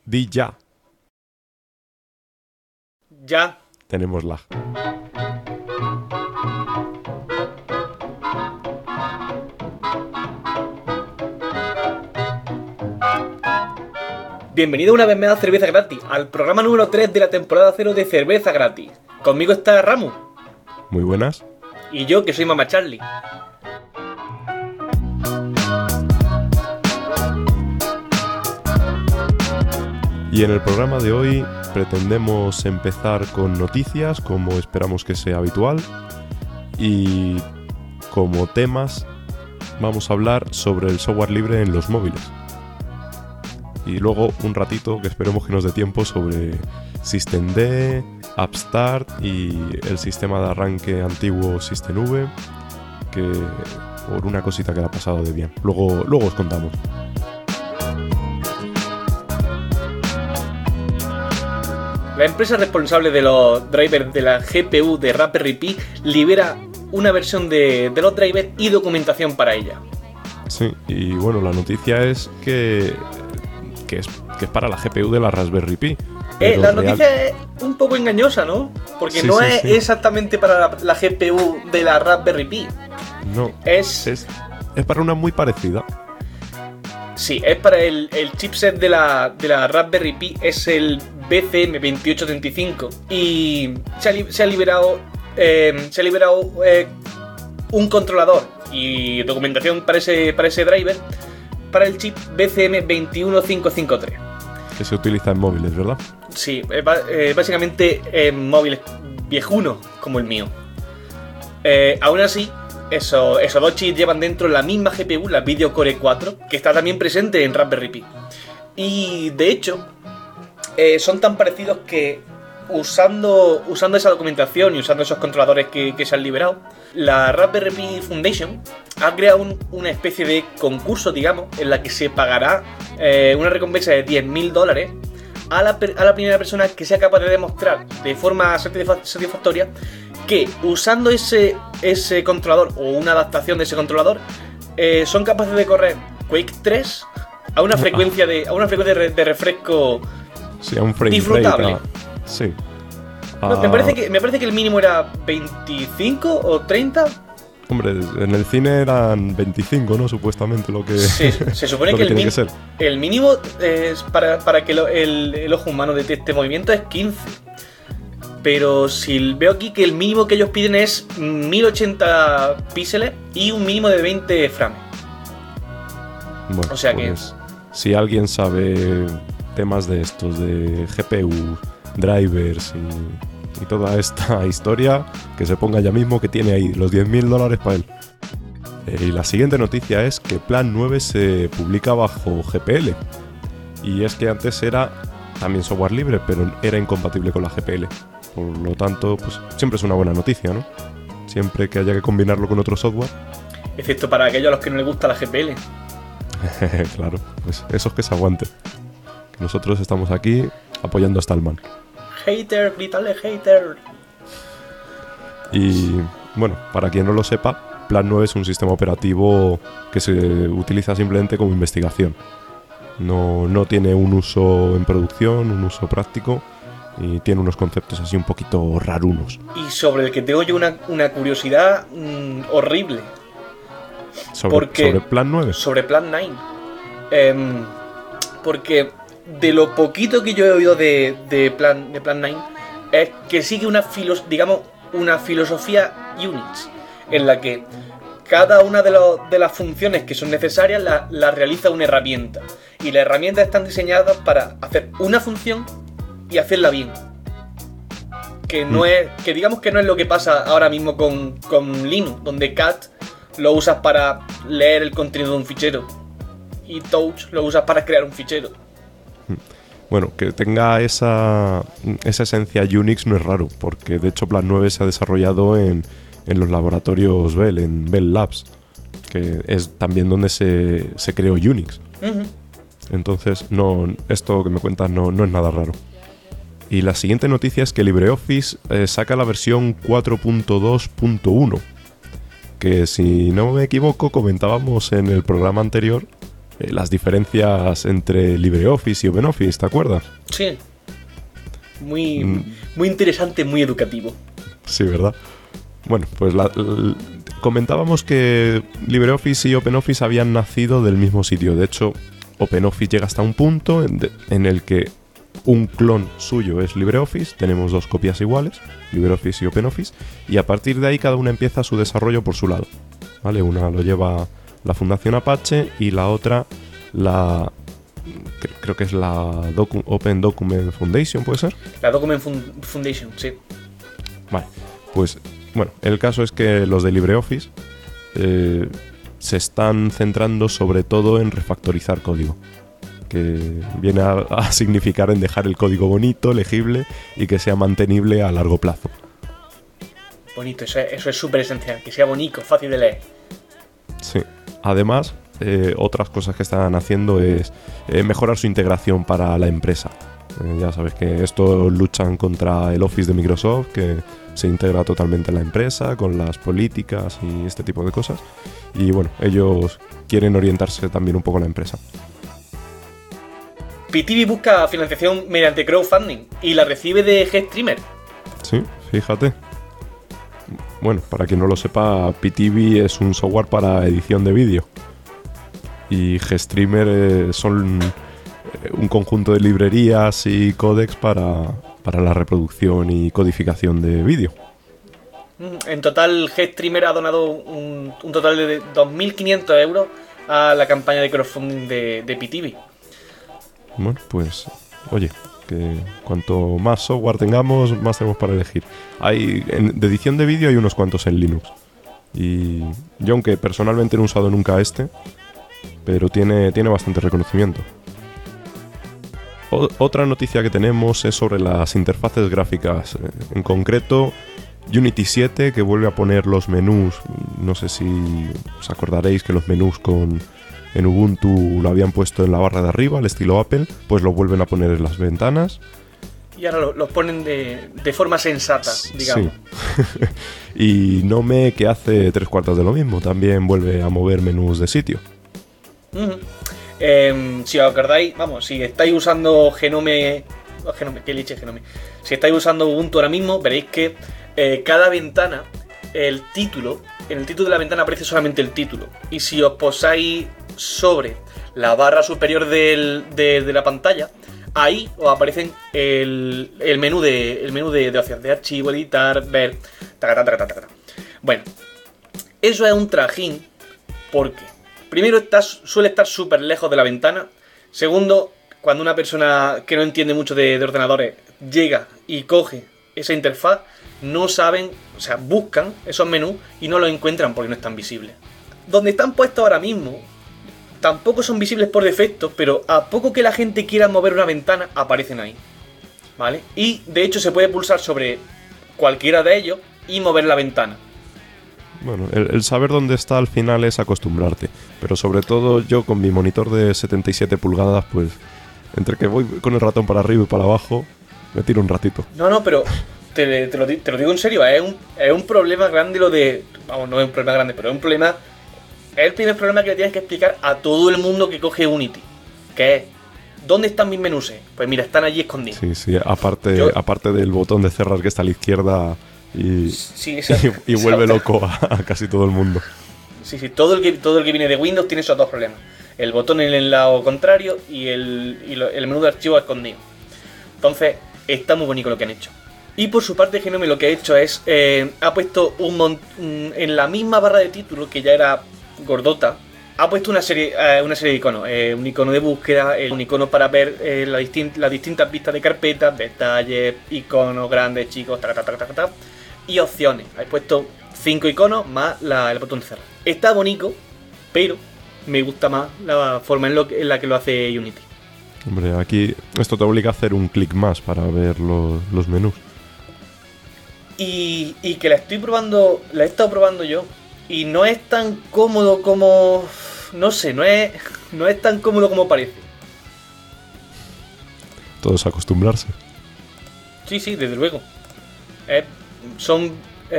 Di ya. Ya. Tenemos lag. Bienvenido una vez más a Cerveza Gratis, al programa número 3 de la temporada 0 de Cerveza Gratis. Conmigo está Ramu. Muy buenas. Y yo, que soy Mama Charlie. Y en el programa de hoy pretendemos empezar con noticias, como esperamos que sea habitual. Y como temas vamos a hablar sobre el software libre en los móviles. Y luego un ratito, que esperemos que nos dé tiempo, sobre Systemd, Upstart y el sistema de arranque antiguo Systemv, que por una cosita que le ha pasado de bien. Luego os contamos. La empresa responsable de los drivers de la GPU de Raspberry Pi libera una versión de los drivers y documentación para ella. Sí, y bueno, la noticia es que es para la GPU de la Raspberry Pi. La noticia es un poco engañosa, ¿no? Porque sí, no sí, es sí. exactamente para la GPU de la Raspberry Pi. No, es para una muy parecida. Sí, es para el chipset de la Raspberry Pi, es el BCM2835. Y se ha liberado un controlador y documentación para ese driver para el chip BCM21553. Que se utiliza en móviles, ¿verdad? Sí, básicamente en móviles viejunos como el mío. Aún así, esos dos chips llevan dentro la misma GPU, la Video Core 4, que está también presente en Raspberry Pi. Y de hecho, son tan parecidos que usando esa documentación y usando esos controladores que se han liberado, la Raspberry Pi Foundation ha creado una especie de concurso, digamos, en la que se pagará una recompensa de $10,000 a la primera persona que sea capaz de demostrar de forma satisfactoria que usando ese controlador o una adaptación de ese controlador son capaces de correr Quake 3 a una frecuencia de refresco, sí, a un frame disfrutable. rate, sí. No, me parece que el mínimo era 25 o 30. Hombre, en el cine eran 25, ¿no? Supuestamente lo que Sí, se supone lo que, tiene que ser. el mínimo es para que el ojo humano detecte movimiento es 15. Pero si veo aquí que el mínimo que ellos piden es 1080 píxeles y un mínimo de 20 frames. Bueno, o sea pues, si alguien sabe temas de estos, de GPU, drivers y toda esta historia, que se ponga ya mismo, que tiene ahí los $10,000 para él. Y la siguiente noticia es que Plan 9 se publica bajo GPL. Y es que antes era también software libre, pero era incompatible con la GPL. Por lo tanto, pues siempre es una buena noticia, ¿no? Siempre que haya que combinarlo con otro software. Excepto para aquellos a los que no les gusta la GPL. Claro, pues esos que se aguanten. Que nosotros estamos aquí apoyando a Stallman. Hater, grítale hater. Y bueno, para quien no lo sepa, Plan 9 es un sistema operativo que se utiliza simplemente como investigación. No tiene un uso en producción, un uso práctico, y tiene unos conceptos así un poquito rarunos. Y sobre el que tengo yo una curiosidad horrible. ¿Sobre Plan 9? Sobre Plan 9. Porque de lo poquito que yo he oído de Plan 9 es que sigue una filosofía Unix, en la que cada una de las funciones que son necesarias la realiza una herramienta, y las herramientas están diseñadas para hacer una función y hacerla bien. Que digamos que no es lo que pasa ahora mismo con Linux, donde cat lo usas para leer el contenido de un fichero y touch lo usas para crear un fichero. Bueno, que tenga esa esencia Unix no es raro, porque de hecho Plan 9 se ha desarrollado en los laboratorios Bell, en Bell Labs, que es también donde se creó Unix. Uh-huh. Entonces, esto que me cuentas no es nada raro. Y la siguiente noticia es que LibreOffice saca la versión 4.2.1, que si no me equivoco comentábamos en el programa anterior las diferencias entre LibreOffice y OpenOffice, ¿te acuerdas? Sí. Muy interesante, muy educativo. Sí, ¿verdad? Bueno, pues comentábamos que LibreOffice y OpenOffice habían nacido del mismo sitio. De hecho, OpenOffice llega hasta un punto en el que un clon suyo es LibreOffice, tenemos dos copias iguales, LibreOffice y OpenOffice, y a partir de ahí cada una empieza su desarrollo por su lado, ¿vale? Una lo lleva la Fundación Apache y la otra creo que es la Open Document Foundation, ¿puede ser? La Document Foundation, sí. Vale, pues bueno, el caso es que los de LibreOffice se están centrando sobre todo en refactorizar código, que viene a significar en dejar el código bonito, legible y que sea mantenible a largo plazo. Bonito, eso es súper esencial, que sea bonito, fácil de leer. Sí, además, otras cosas que están haciendo es mejorar su integración para la empresa. Ya sabes que estos luchan contra el Office de Microsoft, que se integra totalmente en la empresa, con las políticas y este tipo de cosas. Y bueno, ellos quieren orientarse también un poco a la empresa. PTV busca financiación mediante crowdfunding y la recibe de GStreamer. Sí, fíjate. Bueno, para quien no lo sepa, PTV es un software para edición de vídeo. Y GStreamer son un conjunto de librerías y códecs para la reproducción y codificación de vídeo. En total, GStreamer ha donado un total de 2.500 euros a la campaña de crowdfunding de PTV. Bueno, pues, oye, que cuanto más software tengamos, más tenemos para elegir. De edición de vídeo hay unos cuantos en Linux. Y yo, aunque personalmente no he usado nunca este, pero tiene bastante reconocimiento. Otra noticia que tenemos es sobre las interfaces gráficas. En concreto, Unity 7, que vuelve a poner los menús. No sé si os acordaréis que los menús en Ubuntu lo habían puesto en la barra de arriba, al estilo Apple, pues lo vuelven a poner en las ventanas. Y ahora los ponen de forma sensata, digamos. Sí. Y Nome, que hace 3/4 de lo mismo, también vuelve a mover menús de sitio. Si os acordáis, vamos, si estáis usando Genome, ¿qué leche Genome? Si estáis usando Ubuntu ahora mismo, veréis que cada ventana, en el título de la ventana aparece solamente el título. Y si os posáis sobre la barra superior de la pantalla, ahí os aparecen el menú de opciones, de archivo, editar, ver, tacata. Bueno, eso es un trajín porque primero suele estar súper lejos de la ventana. Segundo, cuando una persona que no entiende mucho de ordenadores llega y coge esa interfaz, no saben, o sea, buscan esos menús y no los encuentran porque no están visibles. Donde están puestos ahora mismo, tampoco son visibles por defecto, pero a poco que la gente quiera mover una ventana, aparecen ahí, ¿vale? Y de hecho se puede pulsar sobre cualquiera de ellos y mover la ventana. Bueno, el saber dónde está al final es acostumbrarte, pero sobre todo yo con mi monitor de 77 pulgadas, pues entre que voy con el ratón para arriba y para abajo, me tiro un ratito. No, pero te lo digo en serio, es un problema grande lo de... Vamos, no es un problema grande, pero es un problema... Es el primer problema que le tienes que explicar a todo el mundo que coge Unity, que es, ¿dónde están mis menús? Pues mira, están allí escondidos. Sí, aparte del botón de cerrar que está a la izquierda y vuelve loco a casi todo el mundo. Sí, todo el que viene de Windows tiene esos dos problemas. El botón en el lado contrario y el menú de archivo escondido. Entonces, está muy bonito lo que han hecho. Y por su parte, Genome lo que ha hecho es, ha puesto en la misma barra de título, que ya era gordota, ha puesto una serie de iconos. Un icono de búsqueda, un icono para ver las distintas vistas de carpetas, detalles, iconos grandes, chicos, y opciones. Ha puesto 5 iconos más el botón de cerrar. Está bonito, pero me gusta más la forma en la que lo hace Unity. Hombre, aquí esto te obliga a hacer un clic más para ver los menús. Y que la he estado probando yo. Y no es tan cómodo como... No sé, no es tan cómodo como parece. Todo es acostumbrarse. Sí, desde luego. Son...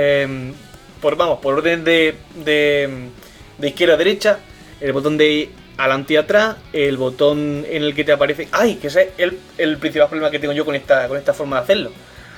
por orden de izquierda a derecha. El botón de adelante y atrás, el botón en el que te aparece... ¡Ay! Que ese es el principal problema que tengo yo con esta forma de hacerlo.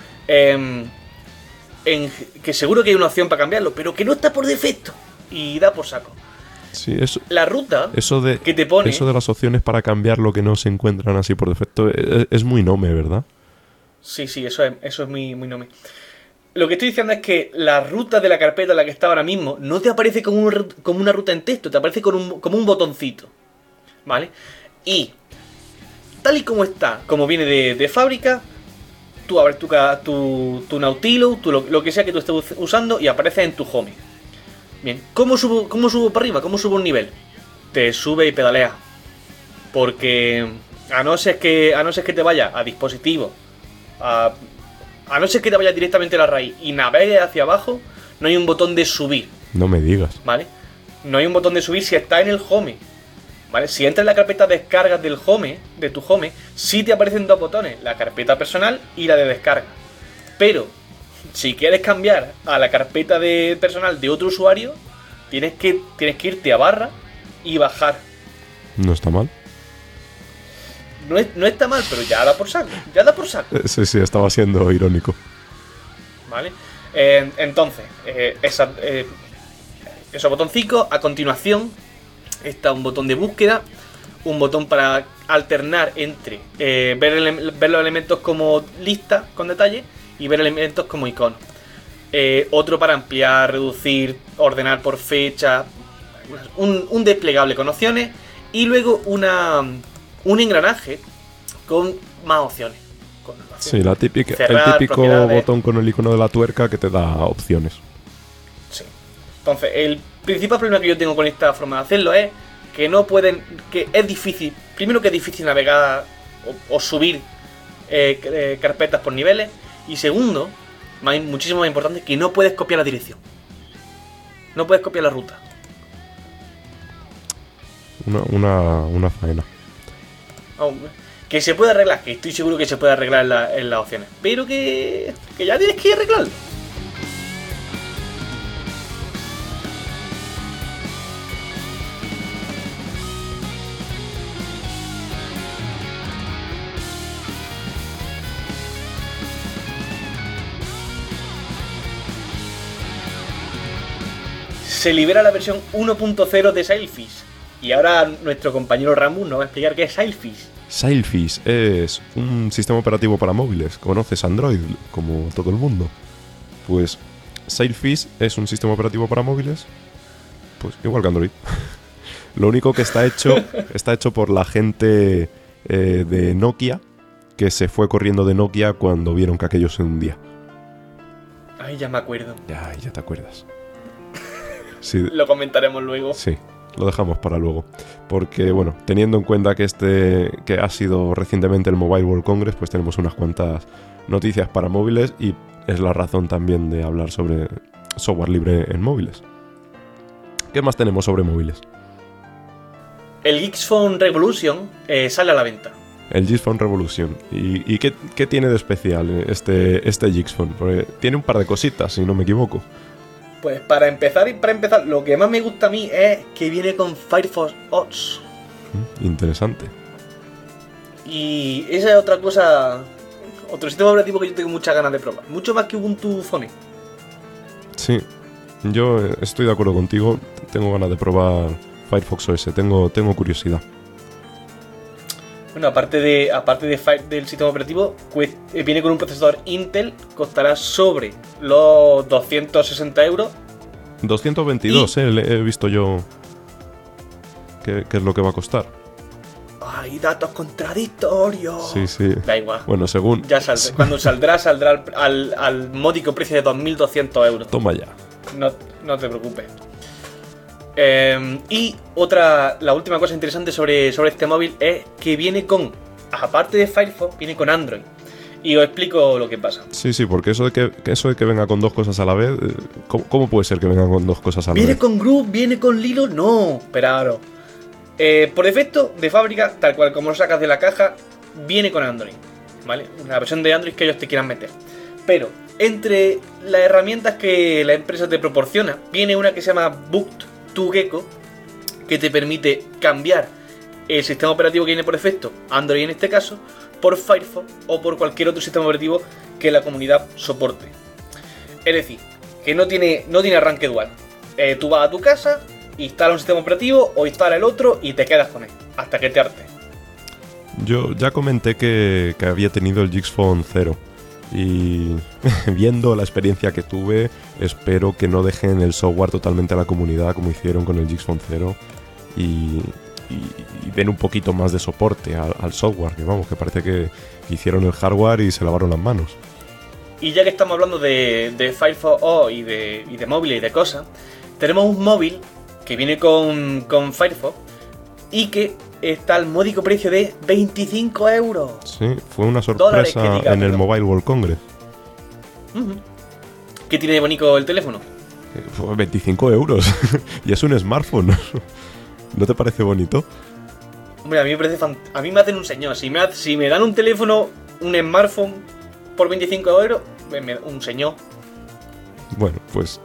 Que seguro que hay una opción para cambiarlo, pero que no está por defecto. Y da por saco. Sí, eso, la ruta que te pone... Eso de las opciones para cambiar lo que no se encuentran así por defecto es muy nome, ¿verdad? Sí, eso es muy nome. Lo que estoy diciendo es que la ruta de la carpeta en la que está ahora mismo no te aparece como una ruta en texto, te aparece como un botoncito. ¿Vale? Y tal y como está, como viene de fábrica, tú abres tu Nautilus, lo que sea que tú estés usando y aparece en tu home. Bien, ¿cómo subo para arriba? ¿Cómo subo un nivel? Te sube y pedalea. Porque a no ser que te vaya a dispositivo, a no ser que te vaya directamente a la raíz y navegues hacia abajo, no hay un botón de subir. No me digas. ¿Vale? No hay un botón de subir si está en el home. ¿Vale? Si entras en la carpeta descargas del home, de tu home, sí te aparecen dos botones, la carpeta personal y la de descarga. Pero si quieres cambiar a la carpeta de personal de otro usuario, tienes que irte a barra y bajar. No está mal. No está mal, pero ya da por saco. Ya da por saco. Sí, estaba siendo irónico. ¿Vale? Entonces, esos botoncitos. A continuación está un botón de búsqueda, un botón para alternar entre ver los elementos como lista con detalle y ver elementos como icono. Otro para ampliar, reducir, ordenar por fecha, un desplegable con opciones y luego un engranaje con más opciones. Sí, el típico botón con el icono de la tuerca que te da opciones. Sí. Entonces, el principal problema que yo tengo con esta forma de hacerlo es que es difícil. Primero, que es difícil navegar o subir carpetas por niveles. Y segundo, muchísimo más importante, que no puedes copiar la dirección. No puedes copiar la ruta. Una faena. Que se puede arreglar, que estoy seguro que se puede arreglar en las opciones. Pero que ya tienes que arreglarlo. Se libera la versión 1.0 de Sailfish. Y ahora nuestro compañero Ramus nos va a explicar qué es Sailfish. Sailfish es un sistema operativo para móviles. ¿Conoces Android? Como todo el mundo. Pues Sailfish es un sistema operativo para móviles. Pues igual que Android. Lo único que está hecho por la gente de Nokia, que se fue corriendo de Nokia cuando vieron que aquello se hundía. Ay, ya me acuerdo. Ya te acuerdas. Sí. Lo comentaremos luego. Sí, lo dejamos para luego. Porque, bueno, teniendo en cuenta que que ha sido recientemente el Mobile World Congress, pues tenemos unas cuantas noticias para móviles y es la razón también de hablar sobre software libre en móviles. ¿Qué más tenemos sobre móviles? El Geeks Phone Revolution sale a la venta. El Geeks Phone Revolution. ¿Y qué tiene de especial este Geeks Phone? Porque tiene un par de cositas, si no me equivoco. Pues para empezar, lo que más me gusta a mí es que viene con Firefox OS. Interesante. Y esa es otra cosa, otro sistema operativo que yo tengo muchas ganas de probar. Mucho más que Ubuntu Phone. Sí, yo estoy de acuerdo contigo. Tengo ganas de probar Firefox OS. Tengo curiosidad. Bueno, aparte del sistema operativo, pues, viene con un procesador Intel, costará sobre los 260 euros. 222, he visto yo que es lo que va a costar. ¡Ay, datos contradictorios! Sí. Da igual. Bueno, según... Cuando saldrá al módico precio de 2.200 euros. Toma ya. No te preocupes. Y la última cosa interesante sobre este móvil es que viene aparte de Firefox, viene con Android. Y os explico lo que pasa. Sí, porque eso de que venga con dos cosas a la vez, ¿cómo puede ser que venga con dos cosas a la vez? ¿Viene con Groove? ¿Viene con Lilo? No, esperaros. Por defecto, de fábrica, tal cual como lo sacas de la caja, viene con Android, ¿vale? Una versión de Android que ellos te quieran meter. Pero entre las herramientas que la empresa te proporciona, viene una que se llama Book2Gecko, que te permite cambiar el sistema operativo que viene por defecto, Android en este caso, por Firefox o por cualquier otro sistema operativo que la comunidad soporte. Es decir, que no tiene arranque dual. Tú vas a tu casa, instala un sistema operativo o instala el otro y te quedas con él, hasta que te hartes. Yo ya comenté que había tenido el Jix Phone 0 y viendo la experiencia que tuve, espero que no dejen el software totalmente a la comunidad como hicieron con el Jix Phone 0 y den un poquito más de soporte al software, que vamos, que parece que hicieron el hardware y se lavaron las manos. Y ya que estamos hablando de Firefox OS y de móviles y de cosas, tenemos un móvil que viene con Firefox y que está al módico precio de 25 euros. Sí, fue una sorpresa en el Mobile World Congress. ¿Qué tiene de bonito el teléfono? 25 euros. Y es un smartphone. ¿No te parece bonito? Hombre, a mí me parece a mí me hacen un señor. Si me dan un teléfono, un smartphone por 25 euros, un señor. Bueno, pues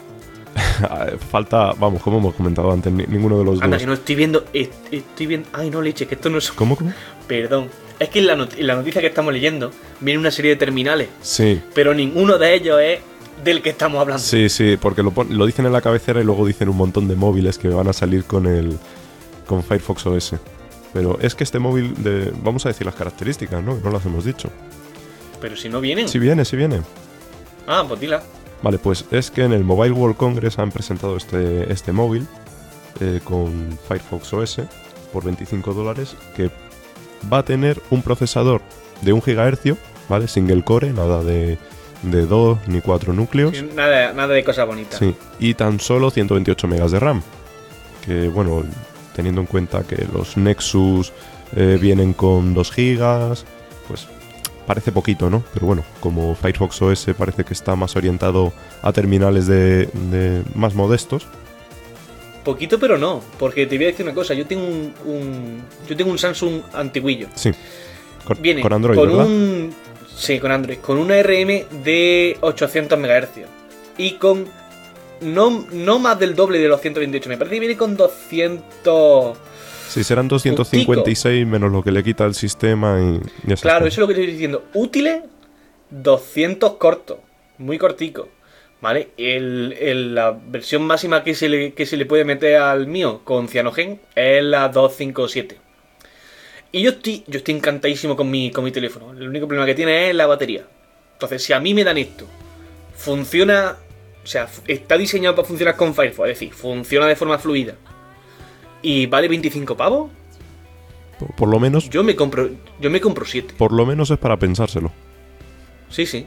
falta, vamos, como hemos comentado antes, ninguno de los dos. Anda, que no estoy viendo. Ay, no, leche, que esto no es. ¿Cómo? Perdón. Es que en la noticia que estamos leyendo viene una serie de terminales. Sí. Pero ninguno de ellos es del que estamos hablando. Sí, porque lo dicen en la cabecera y luego dicen un montón de móviles que van a salir con Firefox OS. Pero es que este móvil, vamos a decir las características, ¿no? Que no las hemos dicho. Pero si no vienen. Sí viene. Ah, pues dila. Vale, pues es que en el Mobile World Congress han presentado este móvil con Firefox OS por $25, que va a tener un procesador de 1 GHz, ¿vale? Single core, nada de 2 ni 4 núcleos. Sí, nada de cosas bonitas. Sí, y tan solo 128 MB de RAM. Que bueno, teniendo en cuenta que los Nexus vienen con 2 GB, pues parece poquito, ¿no? Pero bueno, como Firefox OS parece que está más orientado a terminales de más modestos. Poquito, pero no, porque te voy a decir una cosa, yo tengo un Samsung antiguillo. Sí. Viene con Android, con ¿verdad? Sí, con Android, con una ARM de 800 MHz y con no más del doble de los 128, me parece que viene con 200. Sí, serán 256 menos lo que le quita el sistema y ya está. Claro, eso es lo que estoy diciendo. Útiles, 200 cortos, muy cortico, ¿vale? La versión máxima que se le puede meter al mío con Cyanogen es la 257. Y yo estoy encantadísimo con mi teléfono. El único problema que tiene es la batería. Entonces, si a mí me dan esto, funciona, o sea, está diseñado para funcionar con Firefox, es decir, funciona de forma fluida, y vale 25 pavos, por lo menos yo me compro 7. Por lo menos es para pensárselo. Sí.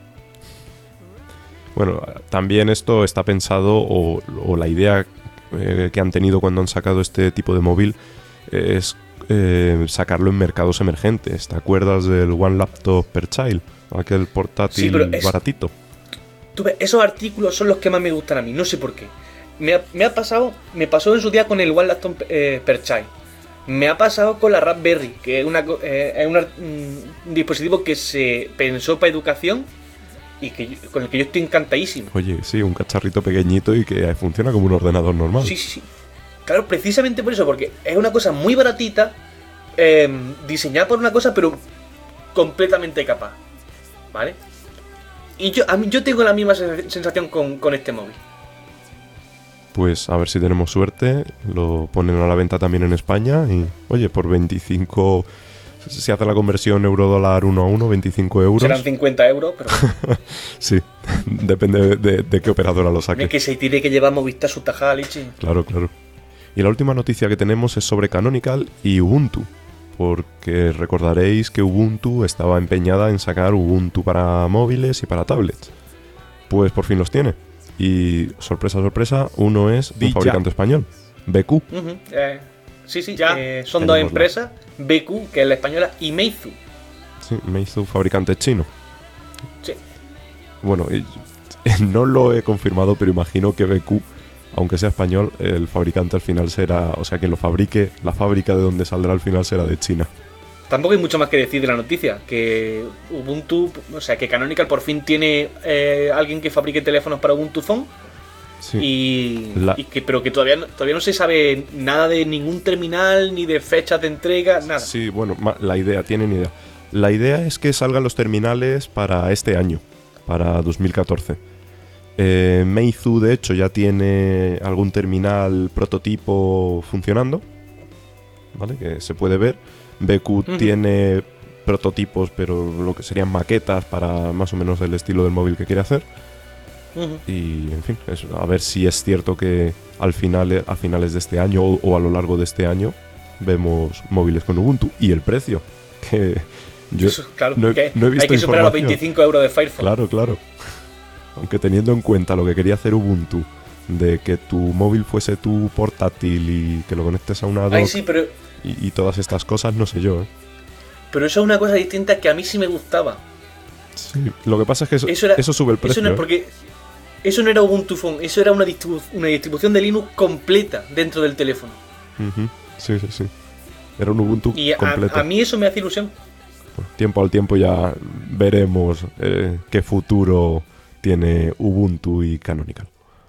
Bueno, también esto está pensado, o la idea que han tenido cuando han sacado este tipo de móvil es sacarlo en mercados emergentes. ¿Te acuerdas del One Laptop per Child? Aquel portátil baratito. Tú ves, esos artículos son los que más me gustan a mí, no sé por qué. Me pasó en su día con el One Laptop per Child. Me ha pasado con la Raspberry, que es un dispositivo que se pensó para educación y con el que yo estoy encantadísimo. Oye, sí, un cacharrito pequeñito y que funciona como un ordenador normal. Sí. Claro, precisamente por eso, porque es una cosa muy baratita, diseñada por una cosa, pero completamente capaz, ¿vale? Y yo tengo la misma sensación con este móvil. Pues a ver si tenemos suerte, lo ponen a la venta también en España y, oye, por 25, si hace la conversión euro-dólar 1 a 1, 25 euros. Serán 50 euros, pero... Sí, depende de qué operadora lo saque. Es que se tiene que llevar Movistar su tajada, leche. Claro. Y la última noticia que tenemos es sobre Canonical y Ubuntu, porque recordaréis que Ubuntu estaba empeñada en sacar Ubuntu para móviles y para tablets. Pues por fin los tiene. Y sorpresa, uno es un fabricante español, BQ. Sí, ya son dos empresas, BQ, que es la española, y Meizu. Sí, Meizu, fabricante chino. Sí. Bueno, no lo he confirmado, pero imagino que BQ, aunque sea español, el fabricante al final será, o sea, que lo fabrique, la fábrica de donde saldrá al final será de China. Tampoco hay mucho más que decir de la noticia, que Ubuntu, o sea, que Canonical por fin tiene alguien que fabrique teléfonos para Ubuntu Phone Sí. Pero que todavía no se sabe nada de ningún terminal, ni de fechas de entrega, nada. Sí, bueno, tienen idea. La idea es que salgan los terminales para este año, para 2014. Meizu, de hecho, ya tiene algún terminal prototipo funcionando, ¿vale? Que se puede ver. BQ tiene prototipos, pero lo que serían maquetas para más o menos el estilo del móvil que quiere hacer. Y, en fin, a ver si es cierto que a finales de este año o a lo largo de este año vemos móviles con Ubuntu. Y el precio, que yo claro, no he visto hay que superar los 25 euros de Firefox. Claro. Aunque teniendo en cuenta lo que quería hacer Ubuntu, de que tu móvil fuese tu portátil y que lo conectes a una dock y todas estas cosas, no sé yo, ¿eh? Pero eso es una cosa distinta que a mí sí me gustaba. Sí, lo que pasa es que eso sube el precio. Eso no es porque eso no era Ubuntu Phone, eso era una distribución de Linux completa dentro del teléfono. Sí. Era un Ubuntu completo. A mí eso me hace ilusión. Bueno, tiempo al tiempo ya veremos qué futuro tiene Ubuntu y Canonical.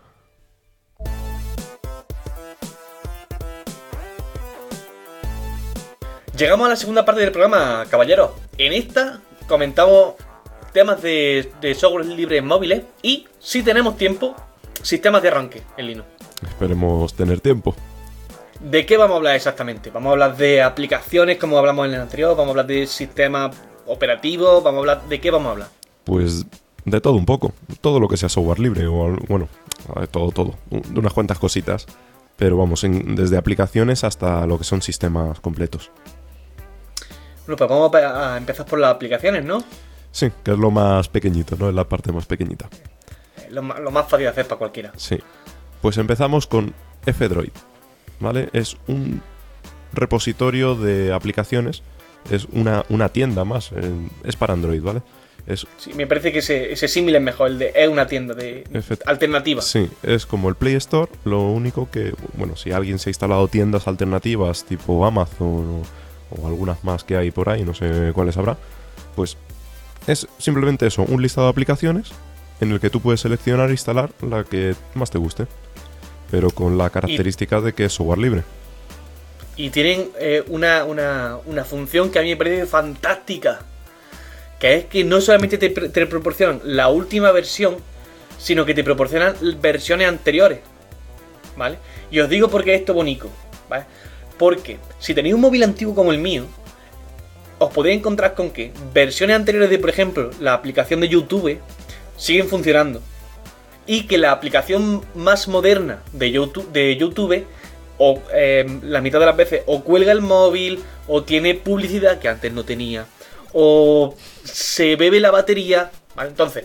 Llegamos a la segunda parte del programa, caballeros. En esta comentamos temas de software libre en móviles y, si tenemos tiempo, sistemas de arranque en Linux. Esperemos tener tiempo. ¿De qué vamos a hablar exactamente? ¿Vamos a hablar de aplicaciones como hablamos en el anterior? ¿Vamos a hablar de sistemas operativos? ¿De qué vamos a hablar? Pues de todo un poco. Todo lo que sea software libre o, bueno, todo. De unas cuantas cositas. Pero vamos, desde aplicaciones hasta lo que son sistemas completos. Bueno, pues vamos a empezar por las aplicaciones, ¿no? Sí, que es lo más pequeñito, ¿no? Es la parte más pequeñita. Lo más fácil de hacer para cualquiera. Sí. Pues empezamos con F-Droid, ¿vale? Es un repositorio de aplicaciones. Es una tienda más. Es para Android, ¿vale? Sí, me parece que ese símil es mejor. Es una tienda de alternativa. Sí, es como el Play Store. Lo único que, bueno, si alguien se ha instalado tiendas alternativas tipo Amazon o algunas más que hay por ahí, no sé cuáles habrá, pues es simplemente eso, un listado de aplicaciones en el que tú puedes seleccionar e instalar la que más te guste, pero con la característica de que es software libre. Y tienen una función que a mí me parece fantástica, que es que no solamente te proporcionan la última versión, sino que te proporcionan versiones anteriores, ¿vale? Y os digo por qué esto es bonito, ¿vale? Porque si tenéis un móvil antiguo como el mío, os podéis encontrar con que versiones anteriores de, por ejemplo, la aplicación de YouTube siguen funcionando. Y que la aplicación más moderna de YouTube o la mitad de las veces o cuelga el móvil, o tiene publicidad que antes no tenía, o se bebe la batería, ¿vale? Entonces,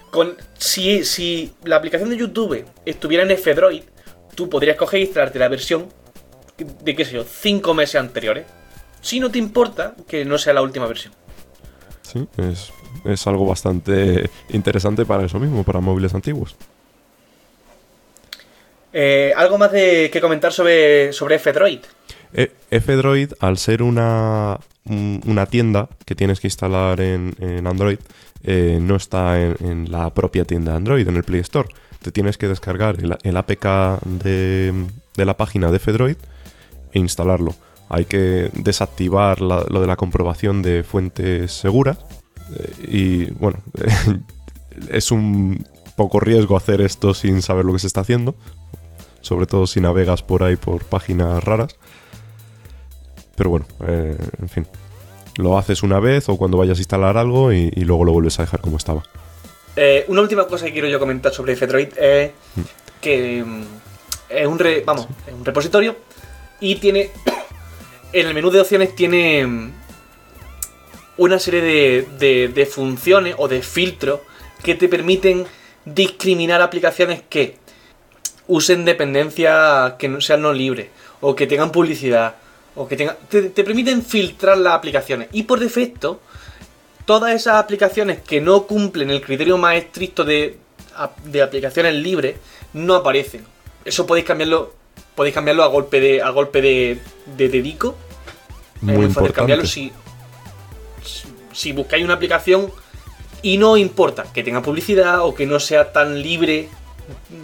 si la aplicación de YouTube estuviera en F-Droid, tú podrías coger y instalarte la versión de, qué sé yo, 5 meses anteriores, si no te importa que no sea la última versión. Sí, es algo bastante interesante para eso mismo, para móviles antiguos. ¿Algo más que comentar sobre F-Droid? F-Droid, al ser una tienda que tienes que instalar en Android, no está en la propia tienda de Android, en el Play Store. Te tienes que descargar el APK de la página de F-Droid e instalarlo. Hay que desactivar lo de la comprobación de fuentes seguras y, bueno, es un poco riesgo hacer esto sin saber lo que se está haciendo, sobre todo si navegas por ahí por páginas raras. Pero bueno, en fin, lo haces una vez o cuando vayas a instalar algo y luego lo vuelves a dejar como estaba. Una última cosa que quiero yo comentar sobre F-Droid es que es un repositorio y tiene en el menú de opciones tiene una serie de funciones o de filtros que te permiten discriminar aplicaciones que usen dependencias que no sean no libres o que tengan publicidad o que te permiten filtrar las aplicaciones, y por defecto todas esas aplicaciones que no cumplen el criterio más estricto de aplicaciones libres no aparecen. Eso podéis cambiarlo a golpe de dedico. Muy fácil cambiarlo si buscáis una aplicación y no importa que tenga publicidad o que no sea tan libre o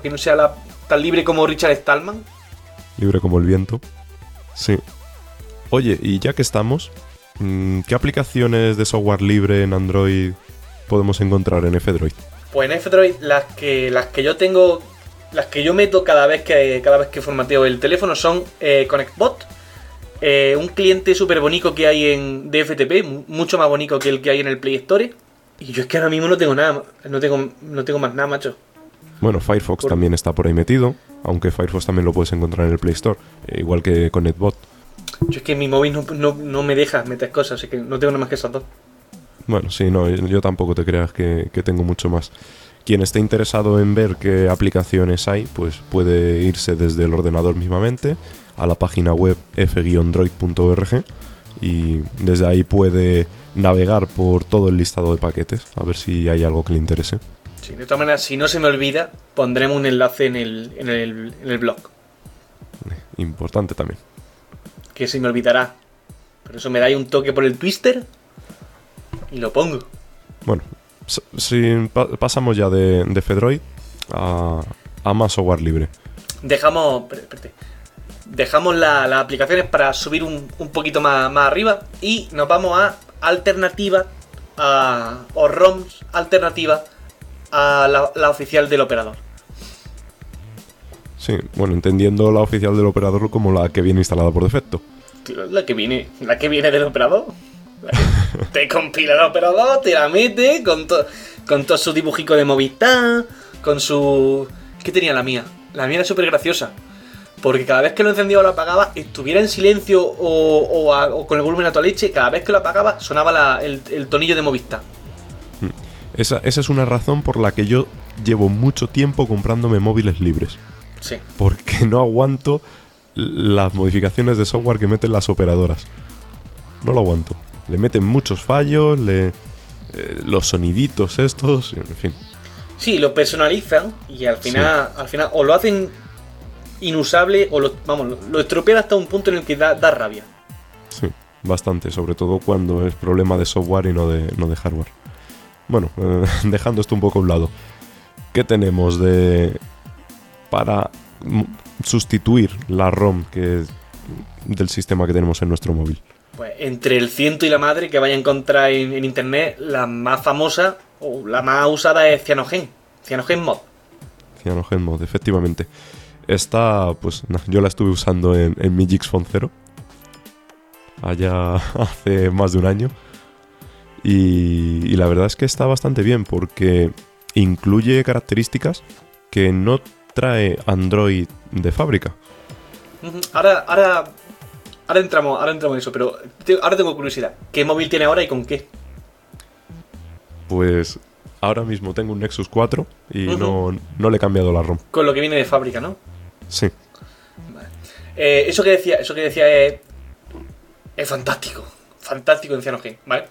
que no sea tan libre como Richard Stallman. Libre como el viento. Sí. Oye, y ya que estamos, ¿qué aplicaciones de software libre en Android podemos encontrar en F-Droid? Pues en F-Droid las que yo tengo, las que yo meto cada vez que formateo el teléfono son ConnectBot, un cliente súper bonito que hay de FTP, mucho más bonito que el que hay en el Play Store. Y yo es que ahora mismo no tengo nada, no tengo más nada, macho. Bueno, Firefox también está por ahí metido, aunque Firefox también lo puedes encontrar en el Play Store, igual que ConnectBot. Yo es que mi móvil no me deja meter cosas, así que no tengo nada más que esas dos. Bueno, sí, no, yo tampoco te creas que tengo mucho más. Quien esté interesado en ver qué aplicaciones hay, pues puede irse desde el ordenador mismamente a la página web f-droid.org y desde ahí puede navegar por todo el listado de paquetes, a ver si hay algo que le interese. Sí, de todas maneras, si no se me olvida, pondremos un enlace en el blog. Importante también. Que se me olvidará. Por eso me dais un toque por el Twister y lo pongo. Bueno, si pasamos ya de F-Droid a más software libre. Dejamos las aplicaciones para subir un poquito más arriba y nos vamos a alternativas o ROMs alternativas a la oficial del operador. Sí, bueno, entendiendo la oficial del operador como la que viene instalada por defecto. La que viene del operador. Te compila el operador, te la mete con todo su dibujico de Movistar, con su... ¿Qué tenía la mía? La mía era súper graciosa. Porque cada vez que lo encendía o lo apagaba, estuviera en silencio o con el volumen a toda leche, cada vez que lo apagaba sonaba el tonillo de Movistar. Esa es una razón por la que yo llevo mucho tiempo comprándome móviles libres. Sí. Porque no aguanto las modificaciones de software que meten las operadoras. No lo aguanto. Le meten muchos fallos, los soniditos estos, en fin. Sí, lo personalizan y al final o lo hacen inusable o lo estropean hasta un punto en el que da rabia. Sí, bastante, sobre todo cuando es problema de software y no de hardware. Bueno, dejando esto un poco a un lado, ¿qué tenemos para sustituir la ROM del sistema que tenemos en nuestro móvil? Pues entre el ciento y la madre que vaya a encontrar en internet, la más famosa o la más usada es CyanogenMod. CyanogenMod, efectivamente. Esta, pues yo la estuve usando en mi Gix Phone 0 allá hace más de un año. Y la verdad es que está bastante bien porque incluye características que no trae Android de fábrica. Ahora entramos en eso, pero ahora tengo curiosidad. ¿Qué móvil tiene ahora y con qué? Pues ahora mismo tengo un Nexus 4 y no le he cambiado la ROM. Con lo que viene de fábrica, ¿no? Sí. Vale. Eso que decía es fantástico. Fantástico en Cyanogen, ¿vale?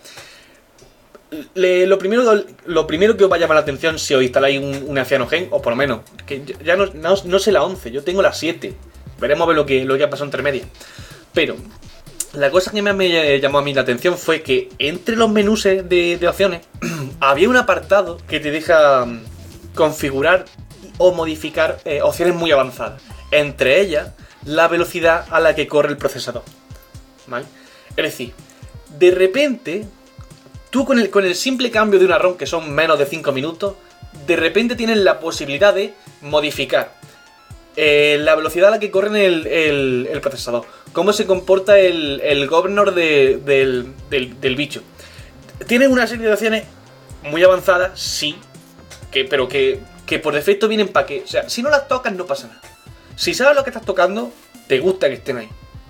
Lo primero que os va a llamar la atención si os instaláis una Cyanogen, o por lo menos, que ya no sé la 11, yo tengo la 7. Veremos a ver lo que ha pasado entre medias. Pero la cosa que más me llamó a mí la atención fue que entre los menús de opciones había un apartado que te deja configurar o modificar opciones muy avanzadas. Entre ellas, la velocidad a la que corre el procesador, ¿vale? Es decir, de repente, tú con el simple cambio de una ROM, que son menos de 5 minutos, de repente tienes la posibilidad de modificar la velocidad a la que corre el procesador, cómo se comporta el governor del bicho. Tienes una serie de opciones muy avanzadas, sí, pero que por defecto vienen para que... O sea, si no las tocas no pasa nada. Si sabes lo que estás tocando, te gusta que estén ahí.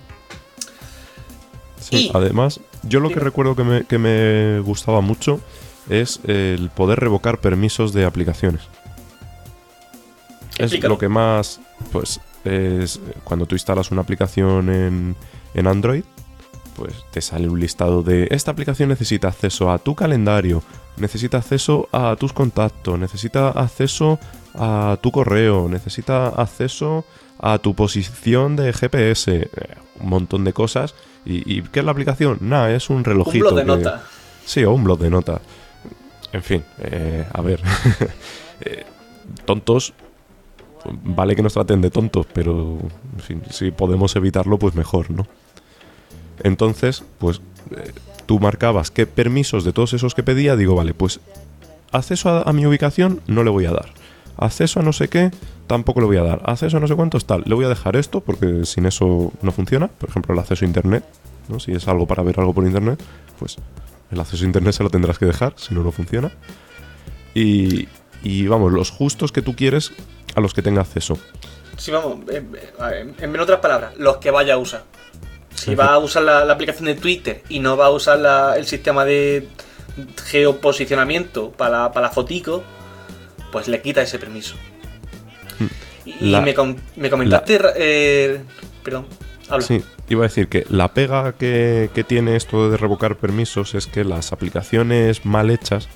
Sí, además, yo lo que recuerdo que me gustaba mucho es el poder revocar permisos de aplicaciones. Explícalo. Es lo que más, pues, es cuando tú instalas una aplicación en Android, pues te sale un listado de esta aplicación necesita acceso a tu calendario, necesita acceso a tus contactos, necesita acceso a tu correo, necesita acceso a tu posición de GPS, un montón de cosas. ¿Y qué es la aplicación? Nada, es un relojito. Un blog de notas. Sí, o un blog de notas. En fin, a ver. Tontos vale que nos traten de tontos, pero en fin, si podemos evitarlo, pues mejor, ¿no? Entonces, pues tú marcabas qué permisos de todos esos que pedía, digo, vale, pues acceso a mi ubicación no le voy a dar. Acceso a no sé qué, tampoco le voy a dar. Acceso a no sé cuántos, tal. Le voy a dejar esto, porque sin eso no funciona. Por ejemplo, el acceso a internet, ¿no? Si es algo para ver algo por internet, pues el acceso a internet se lo tendrás que dejar, si no, no funciona. Y vamos, los justos que tú quieres a los que tenga acceso. Sí, vamos, en otras palabras, los que vaya a usar. Si va a usar la aplicación de Twitter y no va a usar el sistema de geoposicionamiento para la fotico, pues le quita ese permiso. Y me comentaste... perdón, habla. Sí, iba a decir que la pega que tiene esto de revocar permisos es que las aplicaciones mal hechas,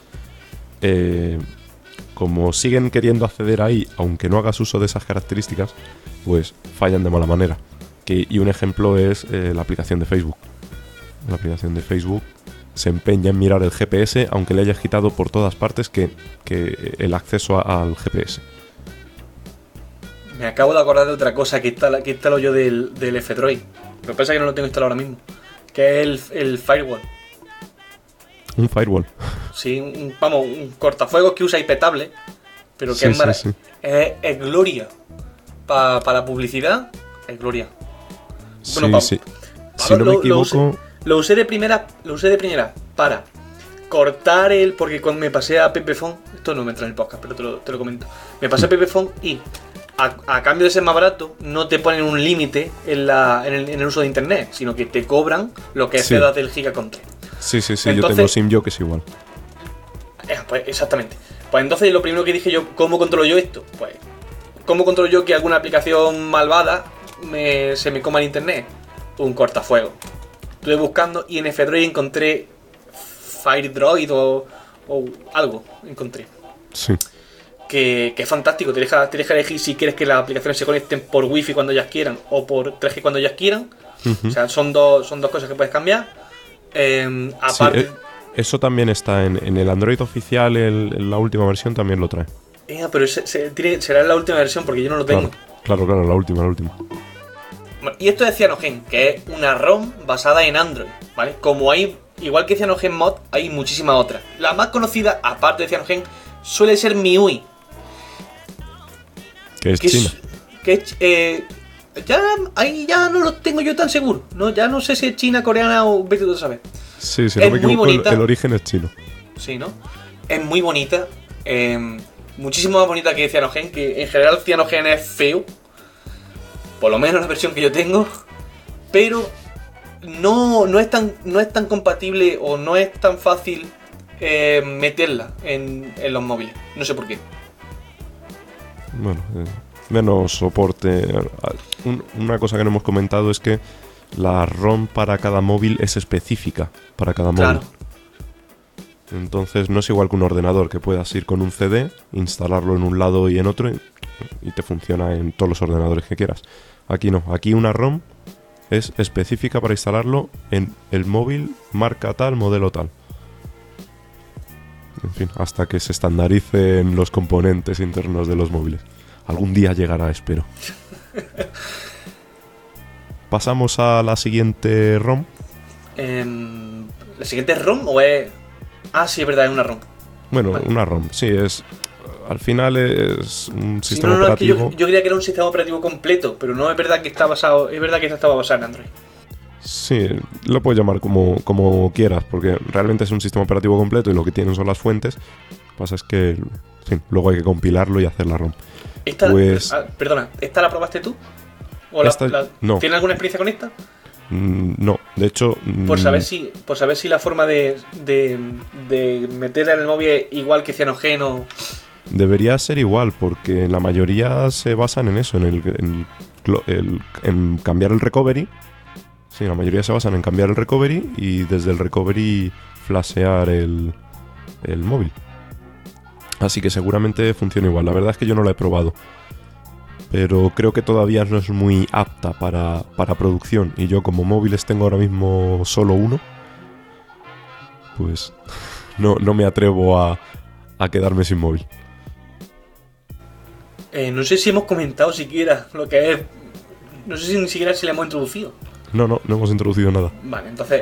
como siguen queriendo acceder ahí, aunque no hagas uso de esas características, pues fallan de mala manera. Y un ejemplo es la aplicación de Facebook. La aplicación de Facebook se empeña en mirar el GPS, aunque le hayas quitado por todas partes que el acceso al GPS. Me acabo de acordar de otra cosa que instalo yo del F-Droid. Lo que pasa es que no lo tengo instalado ahora mismo. Que es el Firewall. Un firewall. Sí, un cortafuegos que usa IP-Table, pero que sí. es gloria. Para la publicidad, es gloria. Bueno, sí. Si no me equivoco... Lo usé de primera para cortar porque cuando me pasé a Pepephone, esto no me entra en el podcast, pero te lo comento. Me pasé a Pepephone y a cambio de ser más barato, no te ponen un límite en el uso de internet, sino que te cobran lo que excedas del gigacontrol. Sí, entonces, yo tengo SimYo que es igual. Pues exactamente. Pues entonces lo primero que dije yo, ¿cómo controlo yo esto? Pues, ¿cómo controlo yo que alguna aplicación malvada se me coma el internet? Un cortafuego. Estuve buscando y en F-Droid encontré FireDroid o algo encontré. Sí. Que es fantástico, te deja elegir si quieres que las aplicaciones se conecten por Wi-Fi cuando ellas quieran o por 3G cuando ellas quieran. O sea, son dos cosas que puedes cambiar. Aparte... Sí, eso también está en el Android oficial, en la última versión también lo trae. Pero será la última versión porque yo no lo tengo. Claro, la última. Bueno, y esto es Cyanogen, que es una ROM basada en Android, ¿vale? Como hay, igual que Cyanogen Mod, hay muchísimas otras. La más conocida, aparte de Cyanogen, suele ser MIUI. Que es China. Ahí ya no lo tengo yo tan seguro, ¿no? Ya no sé si es China, coreana o vete tú a saber. Sí, si no me equivoco, el origen es chino. Sí, ¿no? Es muy bonita, muchísimo más bonita que Cyanogen, que en general Cyanogen es feo. Por lo menos la versión que yo tengo. Pero no es tan compatible o no es tan fácil meterla en los móviles. No sé por qué. Bueno, menos soporte. Una cosa que no hemos comentado es que la ROM para cada móvil es específica para cada móvil. Entonces no es igual que un ordenador, que puedas ir con un CD, instalarlo en un lado y en otro y te funciona en todos los ordenadores que quieras. Aquí no, aquí una ROM es específica para instalarlo en el móvil marca tal, modelo tal. En fin, hasta que se estandaricen los componentes internos de los móviles. Algún día llegará, espero. Pasamos a la siguiente ROM. ¿La siguiente es ROM o es...? Ah, sí, es verdad, es una ROM. Bueno, vale. Una ROM, sí, es... Al final es un sistema operativo... Es que yo creía que era un sistema operativo completo, pero no es verdad que está basado... Es verdad que estaba basado en Android. Sí, lo puedes llamar como quieras, porque realmente es un sistema operativo completo y lo que tienen son las fuentes. Lo que pasa es que, en fin, luego hay que compilarlo y hacer la ROM. Perdona, ¿esta la probaste tú? ¿O no. ¿Tienes alguna experiencia con esta? No, de hecho... Por saber si la forma de meterla en el móvil es igual que Cyanogen o... Debería ser igual, porque la mayoría se basan en eso, en cambiar el recovery. Sí, la mayoría se basan en cambiar el recovery y desde el recovery flashear el móvil. Así que seguramente funciona igual. La verdad es que yo no la he probado, pero creo que todavía no es muy apta para producción. Y yo, como móviles tengo ahora mismo solo uno, pues no me atrevo a quedarme sin móvil. No sé si hemos comentado siquiera lo que es. No sé si ni siquiera si le hemos introducido. No hemos introducido nada. Vale, entonces.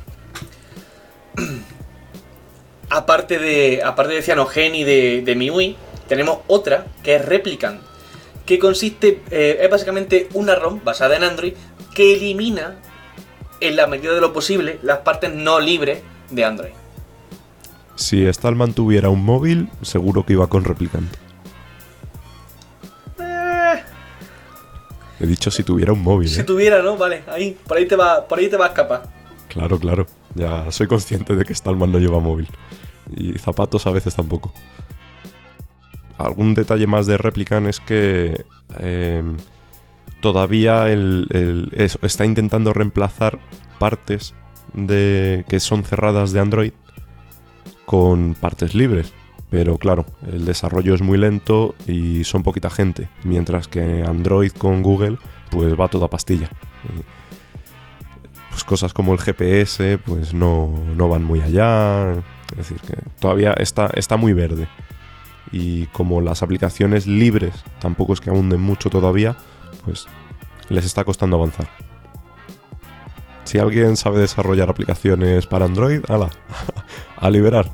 Aparte de Cyanogen y de MIUI, tenemos otra que es Replicant. Que consiste. Es básicamente una ROM basada en Android que elimina, en la medida de lo posible, las partes no libres de Android. Si Stallman tuviera un móvil, seguro que iba con Replicant. He dicho si tuviera un móvil. Si tuviera, ¿no? Vale, ahí, por ahí te va a escapar. Claro. Ya soy consciente de que Stallman no lleva móvil. Y zapatos a veces tampoco. Algún detalle más de Replicant es que todavía está intentando reemplazar partes que son cerradas de Android con partes libres. Pero claro, el desarrollo es muy lento y son poquita gente, mientras que Android con Google pues va toda pastilla. Pues cosas como el GPS pues no van muy allá, es decir, que todavía está muy verde. Y como las aplicaciones libres tampoco es que abunden mucho todavía, pues les está costando avanzar. Si alguien sabe desarrollar aplicaciones para Android, ¡hala! A liberar.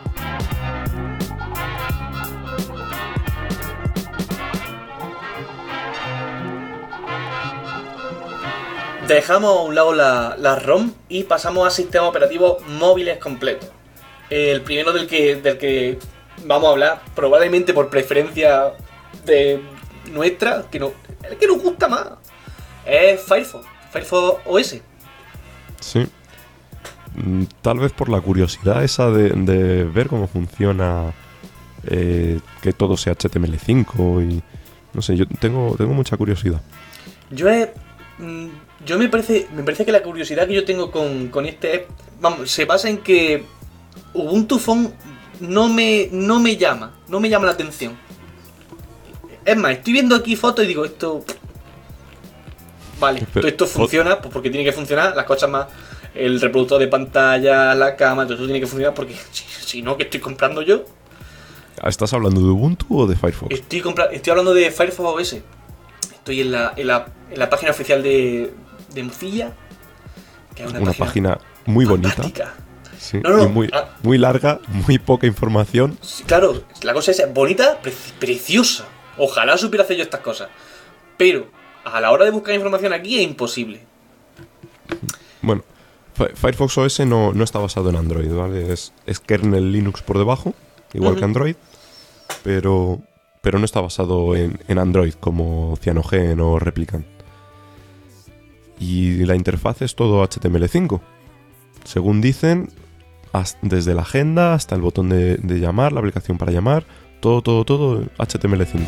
Dejamos a un lado la ROM y pasamos a sistemas operativos móviles completos. El primero del que vamos a hablar, probablemente por preferencia de nuestra, el que nos gusta más, es Firefox OS. Sí. Tal vez por la curiosidad esa de ver cómo funciona, que todo sea HTML5 y no sé, yo tengo mucha curiosidad. Yo me parece que la curiosidad que yo tengo con este se basa en que Ubuntu Phone no me llama la atención. Es más, estoy viendo aquí fotos y digo, esto vale, pero, esto funciona pues porque tiene que funcionar, las cosas más, el reproductor de pantalla, la cámara, todo eso tiene que funcionar porque si no, ¿qué estoy comprando yo? ¿Estás hablando de Ubuntu o de Firefox? Estoy hablando de Firefox OS. Estoy en la página oficial de Mozilla, que es una página muy fantástica. Bonita. Sí, y muy larga, muy poca información. Sí, claro, la cosa es bonita, preciosa. Ojalá supiera hacer yo estas cosas. Pero a la hora de buscar información aquí es imposible. Bueno, Firefox OS no está basado en Android, ¿vale? Es kernel Linux por debajo, igual que Android, pero no está basado en Android como Cyanogen o Replicant. Y la interfaz es todo HTML5. Según dicen, desde la agenda hasta el botón de llamar, la aplicación para llamar, todo HTML5.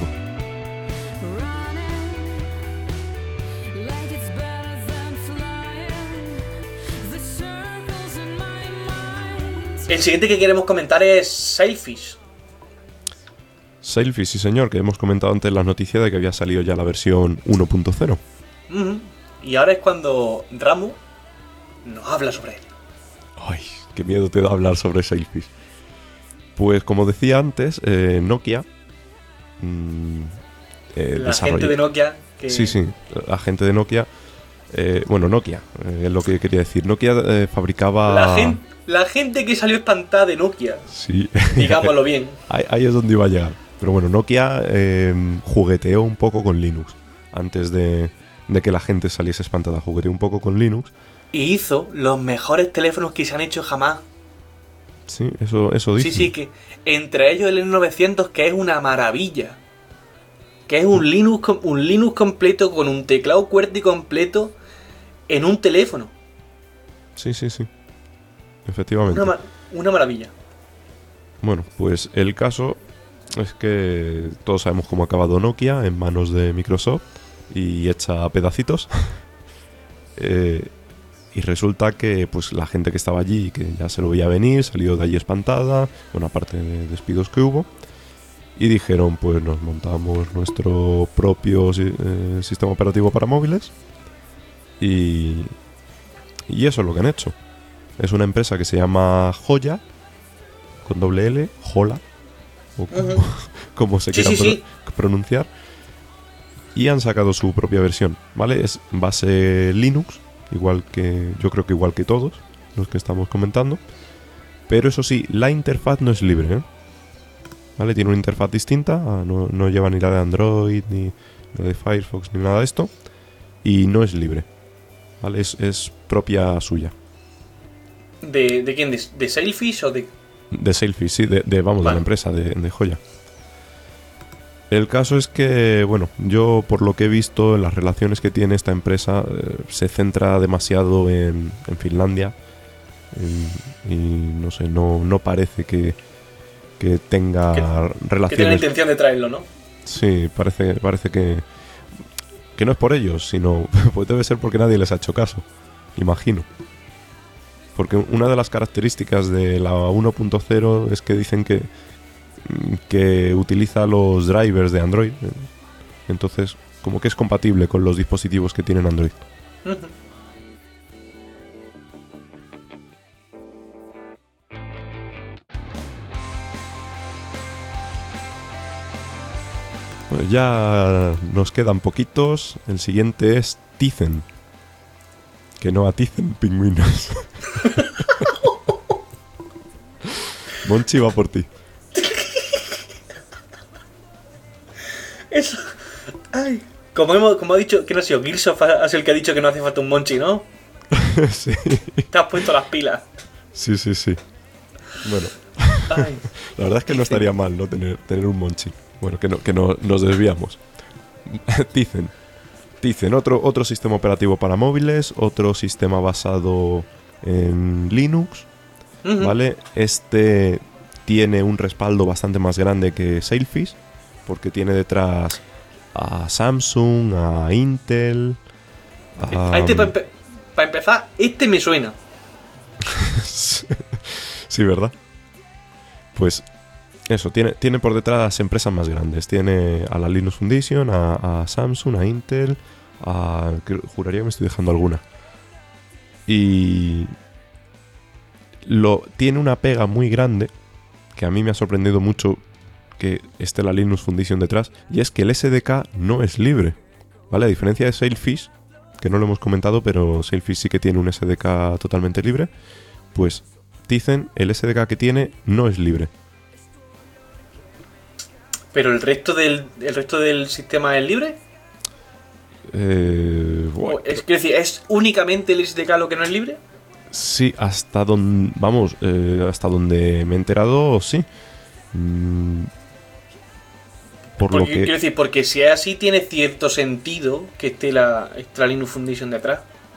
El siguiente que queremos comentar es Sailfish. Sailfish, sí señor, que hemos comentado antes las noticias de que había salido ya la versión 1.0. Y ahora es cuando Ramu nos habla sobre él. Ay, qué miedo te da hablar sobre Sailfish. Pues como decía antes, Nokia... la gente de Nokia... Sí, la gente de Nokia... Nokia, es lo que quería decir. Nokia fabricaba... La gente que salió espantada de Nokia. Sí. Digámoslo bien. Ahí es donde iba a llegar. Pero bueno, Nokia jugueteó un poco con Linux. Antes de que la gente saliese espantada, jugueteó un poco con Linux. Y hizo los mejores teléfonos que se han hecho jamás. Sí, eso dice. Sí, que entre ellos el N900, que es una maravilla. Que es un Linux completo con un teclado QWERTY completo en un teléfono. Sí. Efectivamente. Una maravilla. Bueno, pues el caso es que todos sabemos cómo ha acabado Nokia en manos de Microsoft y hecha a pedacitos. Y resulta que pues la gente que estaba allí, que ya se lo veía venir, salió de allí espantada, bueno, aparte de despidos que hubo, y dijeron, pues nos montamos nuestro propio sistema operativo para móviles y eso es lo que han hecho. Es una empresa que se llama Joya, con doble L, Jola, o como se quiera pronunciar. Y han sacado su propia versión, ¿vale? Es base Linux, igual que todos los que estamos comentando. Pero eso sí, la interfaz no es libre, ¿eh? ¿Vale? Tiene una interfaz distinta, no lleva ni la de Android, ni la de Firefox, ni nada de esto. Y no es libre, ¿vale? Es propia suya. ¿De quién? ¿De Sailfish o de...? De Sailfish, sí, de la empresa, de Joya. El caso es que, bueno, yo por lo que he visto en las relaciones que tiene esta empresa, se centra demasiado en Finlandia. Y no sé, no parece que tenga relaciones... Que tiene la intención de traerlo, ¿no? Sí, parece que no es por ellos, sino pues debe ser porque nadie les ha hecho caso, imagino. Porque una de las características de la 1.0 es que dicen que utiliza los drivers de Android. Entonces, como que es compatible con los dispositivos que tienen Android. Pues ya nos quedan poquitos. El siguiente es Tizen. Que no aticen pingüinos. Monchi va por ti. Eso. Ay. Como ha dicho, que no ha sido Gearsoft, ha sido el que ha dicho que no hace falta un Monchi, ¿no? Sí. Te has puesto las pilas. Sí. Bueno. Ay. La verdad es que no estaría mal, ¿no? Tener un Monchi. Bueno, que no nos desviamos. Tizen, otro sistema operativo para móviles, otro sistema basado en Linux, ¿vale? Este tiene un respaldo bastante más grande que Sailfish, porque tiene detrás a Samsung, a Intel... Para empezar, este me suena. Sí, ¿verdad? Pues eso, tiene por detrás empresas más grandes. Tiene a la Linux Foundation, a Samsung, a Intel, juraría que me estoy dejando alguna. Y tiene una pega muy grande, que a mí me ha sorprendido mucho que esté la Linux Foundation detrás, y es que el SDK no es libre, ¿vale? A diferencia de Sailfish, que no lo hemos comentado, pero Sailfish sí que tiene un SDK totalmente libre, pues Tizen, el SDK que tiene no es libre. ¿Pero el resto del sistema es libre? Es decir, ¿es únicamente el SDK lo que no es libre? Sí, hasta donde me he enterado, sí. Quiero decir, porque si es así, tiene cierto sentido que esté la Linux Foundation detrás.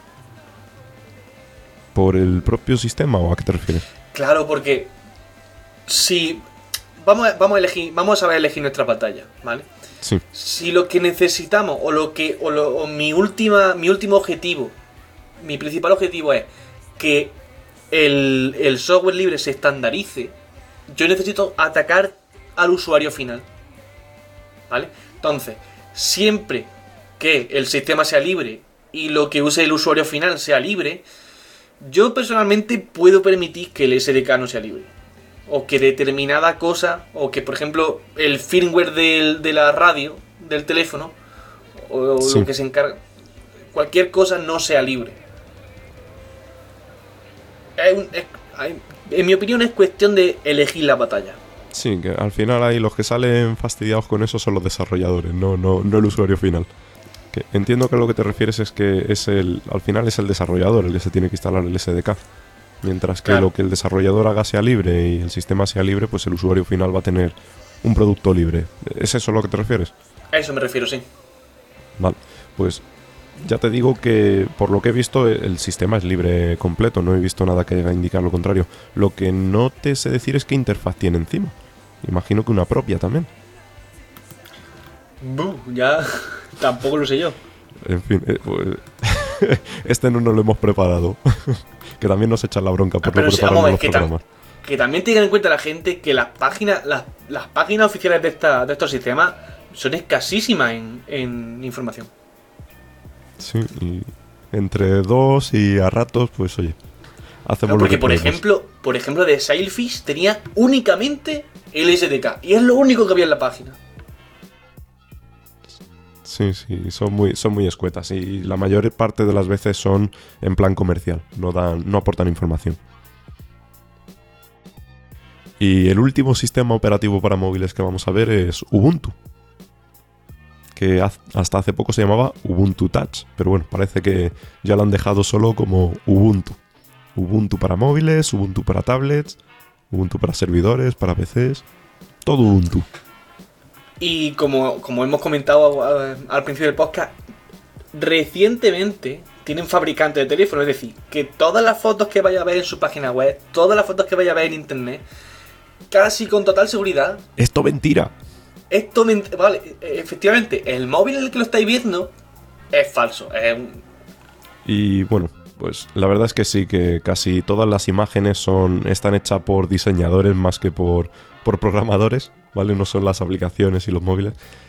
¿Por el propio sistema o a qué te refieres? Claro, porque si vamos a saber elegir nuestra batalla, ¿vale? Sí. Si lo que necesitamos o mi último objetivo, mi principal objetivo es que el software libre se estandarice, yo necesito atacar al usuario final, ¿vale? Entonces, siempre que el sistema sea libre y lo que use el usuario final sea libre, yo personalmente puedo permitir que el SDK no sea libre. O que determinada cosa, o que por ejemplo el firmware de la radio, del teléfono, o sí, lo que se encarga, cualquier cosa no sea libre. En mi opinión es cuestión de elegir la batalla. Sí, que al final ahí los que salen fastidiados con eso son los desarrolladores, no el usuario final. Que entiendo que lo que te refieres es que al final es el desarrollador el que se tiene que instalar el SDK. Mientras que lo que el desarrollador haga sea libre y el sistema sea libre, pues el usuario final va a tener un producto libre. ¿Es eso a lo que te refieres? A eso me refiero, sí. Vale, pues ya te digo que por lo que he visto el sistema es libre completo, no he visto nada que haga indicar lo contrario. Lo que no te sé decir es qué interfaz tiene encima. Imagino que una propia también. Ya tampoco lo sé yo. En fin, pues, este no nos lo hemos preparado. Que también nos echan la bronca por no preparar los programas. Que también tengan en cuenta la gente que las páginas oficiales de estos sistemas son escasísimas en información. Sí, y entre dos y a ratos, pues oye, hacemos porque lo que por ejemplo de Sailfish tenía únicamente el SDK. Y es lo único que había en la página. Sí, son muy escuetas y la mayor parte de las veces son en plan comercial, no aportan información. Y el último sistema operativo para móviles que vamos a ver es Ubuntu, que hasta hace poco se llamaba Ubuntu Touch, pero bueno, parece que ya lo han dejado solo como Ubuntu. Ubuntu para móviles, Ubuntu para tablets, Ubuntu para servidores, para PCs, todo Ubuntu. Y como hemos comentado al principio del podcast, recientemente tienen fabricante de teléfono, es decir, que todas las fotos que vaya a ver en su página web, todas las fotos que vaya a ver en internet, casi con total seguridad... ¡Esto mentira! Vale, efectivamente, el móvil en el que lo estáis viendo es falso. Y bueno, pues la verdad es que sí, que casi todas las imágenes están hechas por diseñadores más que por programadores, ¿vale? No son las aplicaciones y los móviles.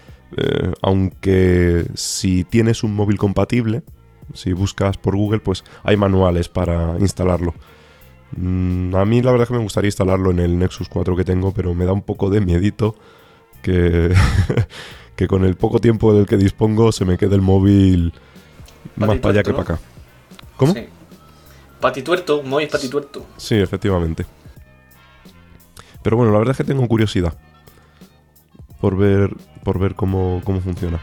Aunque si tienes un móvil compatible, si buscas por Google, pues hay manuales para instalarlo. A mí la verdad es que me gustaría instalarlo en el Nexus 4 que tengo, pero me da un poco de miedito que, que con el poco tiempo del que dispongo se me quede el móvil más para allá que para acá. ¿Cómo? Sí. Patituerto, un móvil patituerto. Sí, efectivamente. Pero bueno, la verdad es que tengo curiosidad por ver cómo funciona.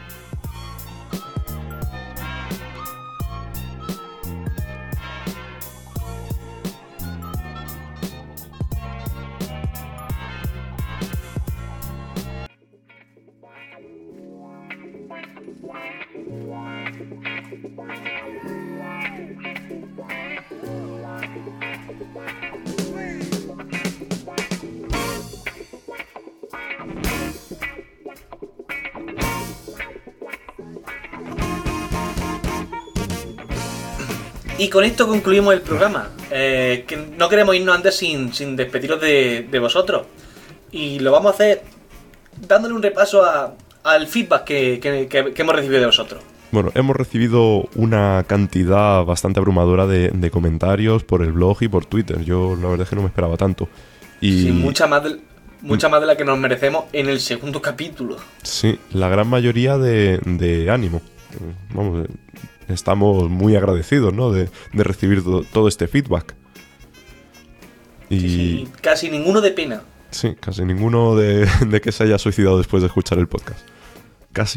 Y con esto concluimos el programa. Que no queremos irnos antes sin despediros de vosotros. Y lo vamos a hacer dándole un repaso al feedback que hemos recibido de vosotros. Bueno, hemos recibido una cantidad bastante abrumadora de comentarios por el blog y por Twitter. Yo la verdad es que no me esperaba tanto. Y sí, mucha más de la que nos merecemos en el segundo capítulo. Sí, la gran mayoría de ánimo. Vamos, estamos muy agradecidos, ¿no? De recibir todo este feedback. Y sí, casi ninguno de pena. Sí, casi ninguno de que se haya suicidado después de escuchar el podcast. Casi.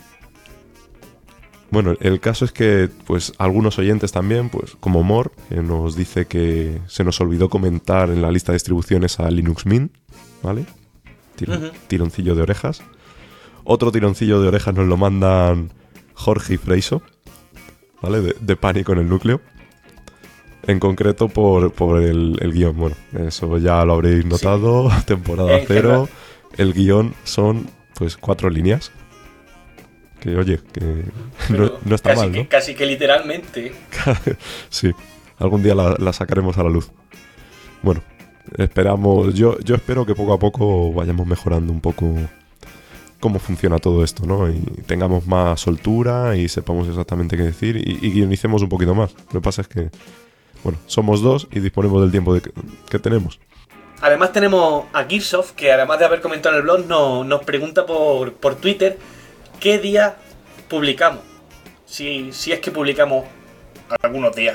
Bueno, el caso es que, pues, algunos oyentes también, pues, como Mor, que nos dice que se nos olvidó comentar en la lista de distribuciones a Linux Mint, ¿vale? Tironcillo de orejas. Otro tironcillo de orejas nos lo mandan Jorge y Freiso, ¿vale? De Pánico en el Núcleo. En concreto por el guión. Bueno, eso ya lo habréis notado. Sí. Temporada 0. El guión son, pues, 4 líneas. Que, oye, que no está mal, ¿no? Casi que literalmente. Sí, algún día la sacaremos a la luz. Bueno, esperamos. Yo espero que poco a poco vayamos mejorando un poco cómo funciona todo esto, ¿no? Y tengamos más soltura y sepamos exactamente qué decir y guionicemos un poquito más. Lo que pasa es que, bueno, somos dos y disponemos del tiempo que tenemos. Además tenemos a Gearsoft, que además de haber comentado en el blog, nos pregunta por Twitter qué día publicamos. Si es que publicamos algunos días.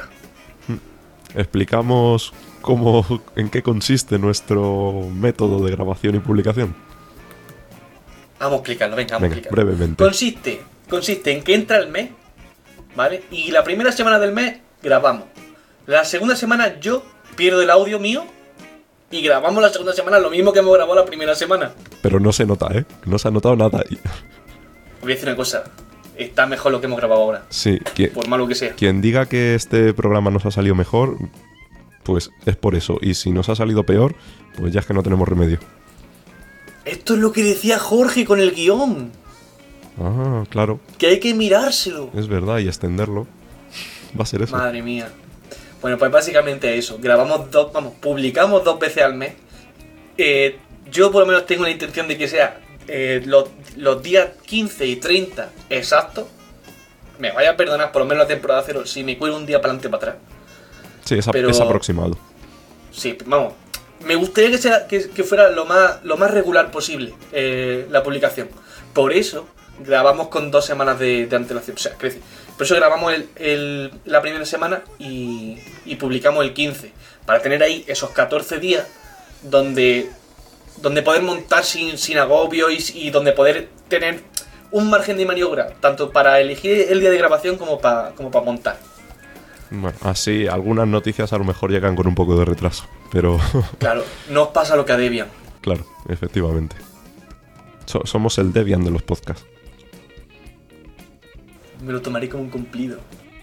Explicamos en qué consiste nuestro método de grabación y publicación. Vamos a explicarlo, venga, vamos a explicarlo. Brevemente. Consiste en que entra el mes, ¿vale? Y la primera semana del mes grabamos. La segunda semana yo pierdo el audio mío y grabamos la segunda semana lo mismo que hemos grabado la primera semana. Pero no se nota, ¿eh? No se ha notado nada. Voy a decir una cosa. Está mejor lo que hemos grabado ahora. Sí. Por malo que sea. Quien diga que este programa nos ha salido mejor, pues es por eso. Y si nos ha salido peor, pues ya es que no tenemos remedio. Esto es lo que decía Jorge con el guión. Ah, claro. Que hay que mirárselo. Es verdad, y extenderlo. Va a ser eso. Madre mía. Bueno, pues básicamente eso. Publicamos 2 veces al mes. Yo por lo menos tengo la intención de que sea los días 15 y 30 exactos. Me vaya a perdonar por lo menos la temporada 0 si me cuelo un día para adelante o para atrás. Sí, es aproximado. Sí, vamos. me gustaría que fuera lo más regular posible la publicación. Por eso grabamos con 2 semanas de antelación. O sea, por eso grabamos la primera semana y publicamos el 15. Para tener ahí esos 14 días donde poder montar sin agobio y donde poder tener un margen de maniobra, tanto para elegir el día de grabación como para montar. Bueno, así algunas noticias a lo mejor llegan con un poco de retraso, pero... Claro, no os pasa lo que a Debian. Claro, efectivamente. Somos el Debian de los podcasts. Me lo tomaré como un cumplido.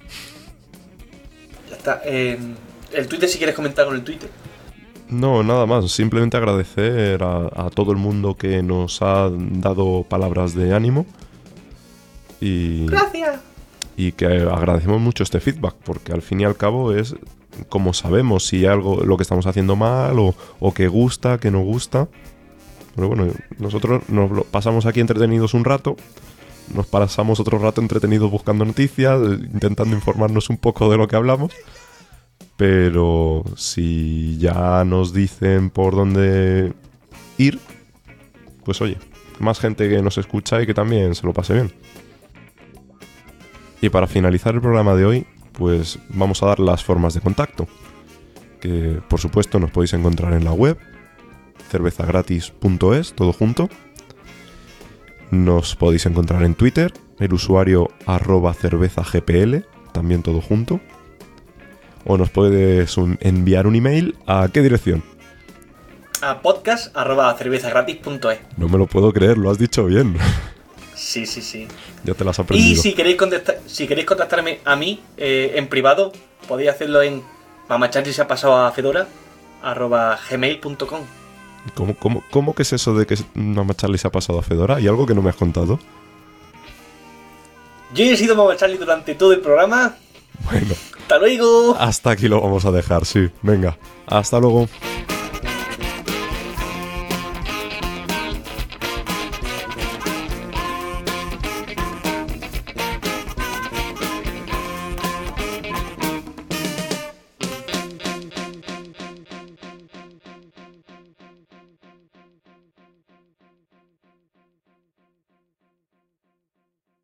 Ya está. El Twitter, si quieres comentar con el Twitter. No, nada más. Simplemente agradecer a todo el mundo que nos ha dado palabras de ánimo. ¡Gracias! Y que agradecemos mucho este feedback, porque al fin y al cabo es como sabemos si algo lo que estamos haciendo mal o que gusta, que no gusta. Pero bueno, nosotros nos lo pasamos aquí entretenidos un rato, nos pasamos otro rato entretenidos buscando noticias, intentando informarnos un poco de lo que hablamos. Pero si ya nos dicen por dónde ir, pues oye, más gente que nos escucha y que también se lo pase bien. Y para finalizar el programa de hoy, pues vamos a dar las formas de contacto, que por supuesto nos podéis encontrar en la web, cervezagratis.es, todo junto. Nos podéis encontrar en Twitter, el usuario @cervezagpl, también todo junto. O nos puedes enviar un email, ¿a qué dirección? A podcast@cervezagratis.es. No me lo puedo creer, lo has dicho bien. Sí, sí, sí. Ya te las has aprendido. Y si queréis contactarme a mí en privado, podéis hacerlo en mamachanchi se ha pasado a Fedora @gmail.com. ¿Cómo que es eso de que Mama Charlie se ha pasado a Fedora? ¿Hay algo que no me has contado? Yo he sido Mama Charlie durante todo el programa. Bueno. ¡Hasta luego! Hasta aquí lo vamos a dejar, sí. Venga, hasta luego.